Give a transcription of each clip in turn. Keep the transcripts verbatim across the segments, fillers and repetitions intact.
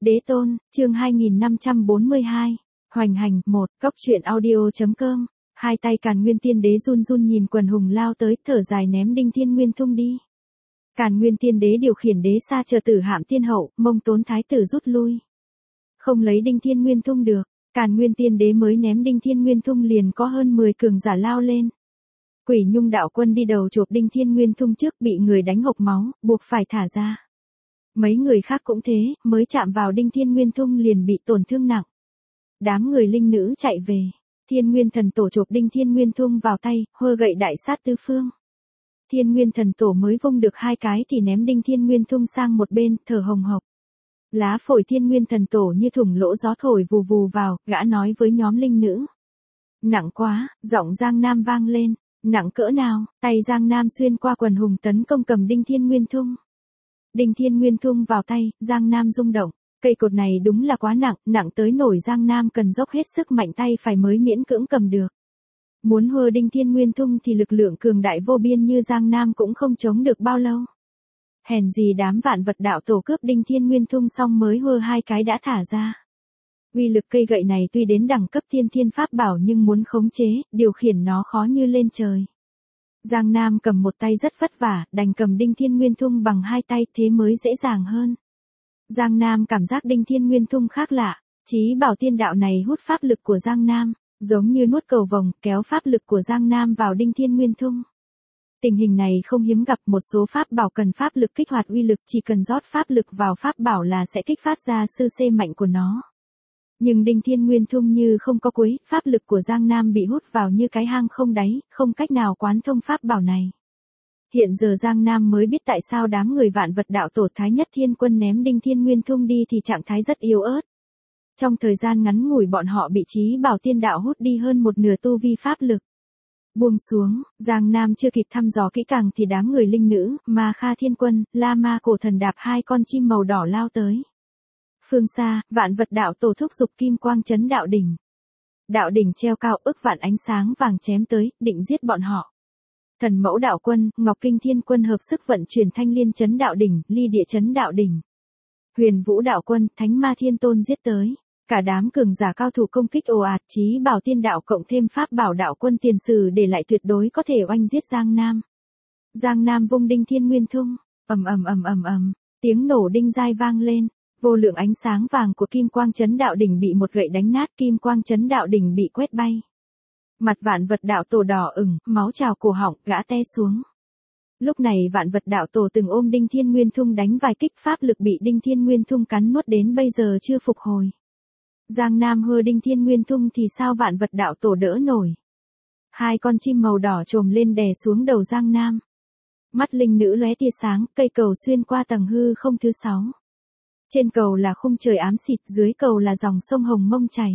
Đế tôn, chương hai nghìn năm trăm bốn mươi hai. Hoành hành, một, cốc truyện audio.com. Hai tay Càn Nguyên Tiên Đế run run nhìn quần hùng lao tới, thở dài ném Đinh Thiên Nguyên Thung đi. Càn Nguyên Tiên Đế điều khiển đế sa chờ tử hạm tiên hậu, Mông Tốn thái tử rút lui. Không lấy Đinh Thiên Nguyên Thung được, Càn Nguyên Tiên Đế mới ném Đinh Thiên Nguyên Thung liền có hơn mười cường giả lao lên. Quỷ Nhung đạo quân đi đầu chộp Đinh Thiên Nguyên Thung trước bị người đánh hộc máu, buộc phải thả ra. Mấy người khác cũng thế, mới chạm vào Đinh Thiên Nguyên Thung liền bị tổn thương nặng. Đám người linh nữ chạy về, Thiên Nguyên Thần Tổ chộp Đinh Thiên Nguyên Thung vào tay, hơ gậy đại sát tứ phương. Thiên Nguyên Thần Tổ mới vung được hai cái thì ném Đinh Thiên Nguyên Thung sang một bên, thở hồng hộc. Lá phổi Thiên Nguyên Thần Tổ như thủng lỗ gió thổi vù vù vào, gã nói với nhóm linh nữ. Nặng quá, giọng Giang Nam vang lên, nặng cỡ nào, tay Giang Nam xuyên qua quần hùng tấn công cầm Đinh Thiên Nguyên Thung. Đinh Thiên Nguyên Thung vào tay, Giang Nam rung động, cây cột này đúng là quá nặng, nặng tới nổi Giang Nam cần dốc hết sức mạnh tay phải mới miễn cưỡng cầm được. Muốn hơ Đinh Thiên Nguyên Thung thì lực lượng cường đại vô biên như Giang Nam cũng không chống được bao lâu. Hèn gì đám vạn vật đạo tổ cướp Đinh Thiên Nguyên Thung xong mới hơ hai cái đã thả ra. Uy lực cây gậy này tuy đến đẳng cấp tiên thiên pháp bảo nhưng muốn khống chế, điều khiển nó khó như lên trời. Giang Nam cầm một tay rất vất vả, đành cầm Đinh Thiên Nguyên Thung bằng hai tay thế mới dễ dàng hơn. Giang Nam cảm giác Đinh Thiên Nguyên Thung khác lạ, chí bảo tiên đạo này hút pháp lực của Giang Nam, giống như nuốt cầu vồng, kéo pháp lực của Giang Nam vào Đinh Thiên Nguyên Thung. Tình hình này không hiếm gặp, một số pháp bảo cần pháp lực kích hoạt uy lực, chỉ cần rót pháp lực vào pháp bảo là sẽ kích phát ra sư xê mạnh của nó. Nhưng Đinh Thiên Nguyên Thung như không có cuối, pháp lực của Giang Nam bị hút vào như cái hang không đáy, không cách nào quán thông pháp bảo này. Hiện giờ Giang Nam mới biết tại sao đám người vạn vật đạo tổ Thái Nhất Thiên Quân ném Đinh Thiên Nguyên Thung đi thì trạng thái rất yếu ớt. Trong thời gian ngắn ngủi bọn họ bị chí bảo tiên đạo hút đi hơn một nửa tu vi pháp lực. Buông xuống, Giang Nam chưa kịp thăm dò kỹ càng thì đám người linh nữ, Ma Kha Thiên Quân, La Ma Cổ Thần đạp hai con chim màu đỏ lao tới. Phương xa, vạn vật đạo tổ thúc giục kim quang chấn đạo đỉnh. Đạo đỉnh treo cao ức vạn ánh sáng vàng chém tới, định giết bọn họ. Thần Mẫu đạo quân, Ngọc Kinh Thiên Quân hợp sức vận chuyển Thanh Liên chấn đạo đỉnh, Ly Địa chấn đạo đỉnh. Huyền Vũ đạo quân, Thánh Ma Thiên Tôn giết tới. Cả đám cường giả cao thủ công kích ồ ạt, chí bảo tiên đạo cộng thêm pháp bảo đạo quân tiền sử để lại tuyệt đối có thể oanh giết Giang Nam. Giang Nam vung Đinh Thiên Nguyên Thung, ầm ầm ầm ầm ầm, tiếng nổ đinh dai vang lên. Vô lượng ánh sáng vàng của kim quang chấn đạo đỉnh bị một gậy đánh nát, kim quang chấn đạo đỉnh bị quét bay. Mặt vạn vật đạo tổ đỏ ửng, máu trào cổ họng, gã te xuống. Lúc này vạn vật đạo tổ từng ôm Đinh Thiên Nguyên Thung đánh vài kích, pháp lực bị Đinh Thiên Nguyên Thung cắn nuốt đến bây giờ chưa phục hồi. Giang Nam hơ Đinh Thiên Nguyên Thung thì sao vạn vật đạo tổ đỡ nổi. Hai con chim màu đỏ trồm lên đè xuống đầu Giang Nam. Mắt linh nữ lóe tia sáng, cây cầu xuyên qua tầng hư không thứ sáu. Trên cầu là khung trời ám xịt, dưới cầu là dòng sông Hồng Mông chảy.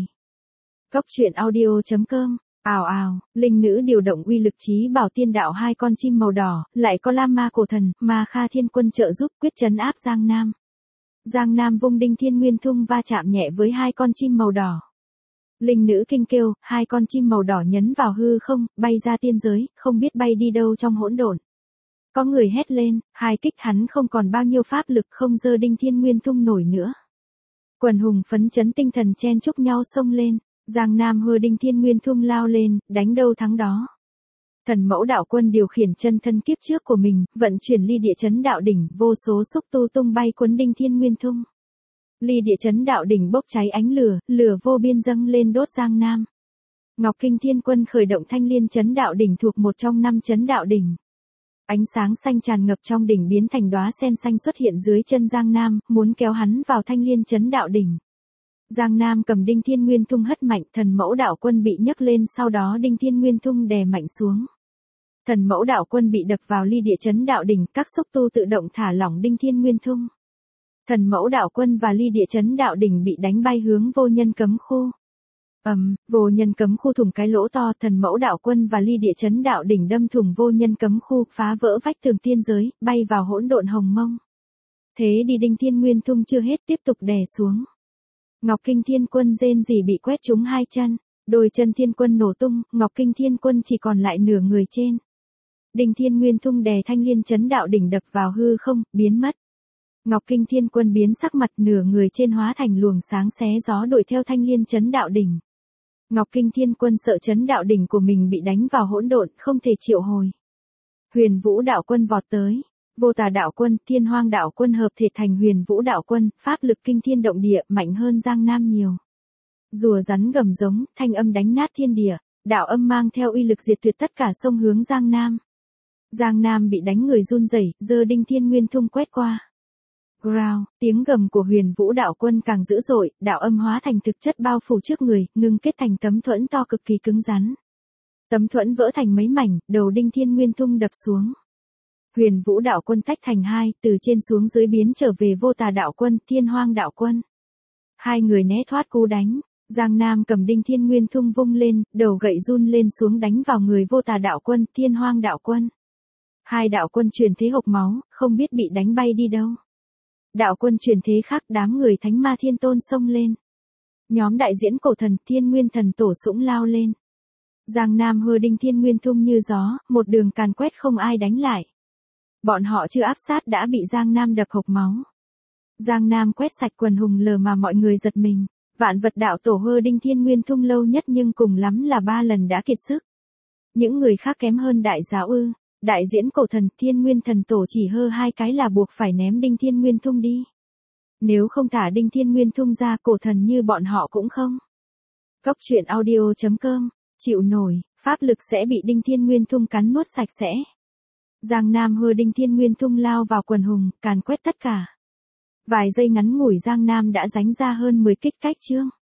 Cốc truyện audio.com. Ào ào, linh nữ điều động uy lực chí bảo tiên đạo hai con chim màu đỏ, lại có La Ma Cổ Thần, Ma Kha Thiên Quân trợ giúp quyết trấn áp Giang Nam. Giang Nam vung Đinh Thiên Nguyên Thung va chạm nhẹ với hai con chim màu đỏ. Linh nữ kinh kêu, hai con chim màu đỏ nhấn vào hư không, bay ra tiên giới, không biết bay đi đâu trong hỗn độn. Có người hét lên, hai kích hắn không còn bao nhiêu pháp lực, không dơ Đinh Thiên Nguyên Thung nổi nữa. Quần hùng phấn chấn tinh thần chen chúc nhau xông lên, Giang Nam hơ Đinh Thiên Nguyên Thung lao lên, đánh đâu thắng đó. Thần Mẫu đạo quân điều khiển chân thân kiếp trước của mình, vận chuyển Ly Địa chấn đạo đỉnh, vô số xúc tu tung bay cuốn Đinh Thiên Nguyên Thung. Ly Địa chấn đạo đỉnh bốc cháy ánh lửa, lửa vô biên dâng lên đốt Giang Nam. Ngọc Kinh Thiên Quân khởi động Thanh Liên chấn đạo đỉnh thuộc một trong năm chấn đạo đỉnh. Ánh sáng xanh tràn ngập trong đỉnh biến thành đóa sen xanh xuất hiện dưới chân Giang Nam, muốn kéo hắn vào Thanh Liên chấn đạo đỉnh. Giang Nam cầm Đinh Thiên Nguyên Thung hất mạnh, Thần Mẫu đạo quân bị nhấc lên, sau đó Đinh Thiên Nguyên Thung đè mạnh xuống. Thần Mẫu đạo quân bị đập vào Ly Địa chấn đạo đỉnh, các xúc tu tự động thả lỏng Đinh Thiên Nguyên Thung. Thần Mẫu đạo quân và Ly Địa chấn đạo đỉnh bị đánh bay hướng vô nhân cấm khu. Ầm, um, vô nhân cấm khu thủng cái lỗ to, Thần Mẫu đạo quân và Ly Địa chấn đạo đỉnh đâm thủng vô nhân cấm khu, phá vỡ vách tường tiên giới, bay vào hỗn độn hồng mông. Thế đi Đinh Thiên Nguyên Thung chưa hết, tiếp tục đè xuống. Ngọc Kinh Thiên Quân rên rỉ bị quét trúng hai chân, đôi chân Thiên Quân nổ tung, Ngọc Kinh Thiên Quân chỉ còn lại nửa người trên. Đinh Thiên Nguyên Thung đè Thanh Liên chấn đạo đỉnh đập vào hư không, biến mất. Ngọc Kinh Thiên Quân biến sắc mặt, nửa người trên hóa thành luồng sáng xé gió đuổi theo Thanh Liên Chấn Đạo Đỉnh. Ngọc Kinh Thiên Quân sợ Chấn Đạo Đỉnh của mình bị đánh vào hỗn độn, không thể triệu hồi. Huyền Vũ Đạo Quân vọt tới, Vô Tà Đạo Quân, Thiên Hoang Đạo Quân hợp thể thành Huyền Vũ Đạo Quân, pháp lực kinh thiên động địa, mạnh hơn Giang Nam nhiều. Rùa rắn gầm giống, thanh âm đánh nát thiên địa, đạo âm mang theo uy lực diệt tuyệt tất cả sông hướng Giang Nam. Giang Nam bị đánh người run rẩy, giơ đinh thiên nguyên thung quét qua. Growl, tiếng gầm của Huyền Vũ Đạo Quân càng dữ dội, đạo âm hóa thành thực chất bao phủ trước người, ngưng kết thành tấm thuẫn to cực kỳ cứng rắn. Tấm thuẫn vỡ thành mấy mảnh, đầu đinh thiên nguyên thung đập xuống. Huyền Vũ Đạo Quân tách thành hai, từ trên xuống dưới biến trở về Vô Tà Đạo Quân, Thiên Hoang Đạo Quân. Hai người né thoát cú đánh, Giang Nam cầm đinh thiên nguyên thung vung lên, đầu gậy run lên xuống đánh vào người Vô Tà Đạo Quân, Thiên Hoang Đạo Quân. Hai đạo quân truyền thế hộc máu, không biết bị đánh bay đi đâu. Đạo quân truyền thế khác, đám người Thánh Ma Thiên Tôn xông lên. Nhóm đại diễn cổ thần, Thiên Nguyên Thần Tổ sũng lao lên. Giang Nam hơ đinh thiên nguyên thung như gió, một đường càn quét không ai đánh lại. Bọn họ chưa áp sát đã bị Giang Nam đập hộc máu. Giang Nam quét sạch quần hùng lờ mà mọi người giật mình. Vạn Vật Đạo Tổ hơ đinh thiên nguyên thung lâu nhất nhưng cùng lắm là ba lần đã kiệt sức. Những người khác kém hơn đại giáo ư. Đại diễn cổ thần, Thiên Nguyên Thần Tổ chỉ hơ hai cái là buộc phải ném đinh thiên nguyên thung đi. Nếu không thả đinh thiên nguyên thung ra, cổ thần như bọn họ cũng không. Cốc truyện audio chấm com, chịu nổi, pháp lực sẽ bị đinh thiên nguyên thung cắn nuốt sạch sẽ. Giang Nam hơ đinh thiên nguyên thung lao vào quần hùng, càn quét tất cả. Vài giây ngắn ngủi Giang Nam đã ránh ra hơn mười kích cách chương.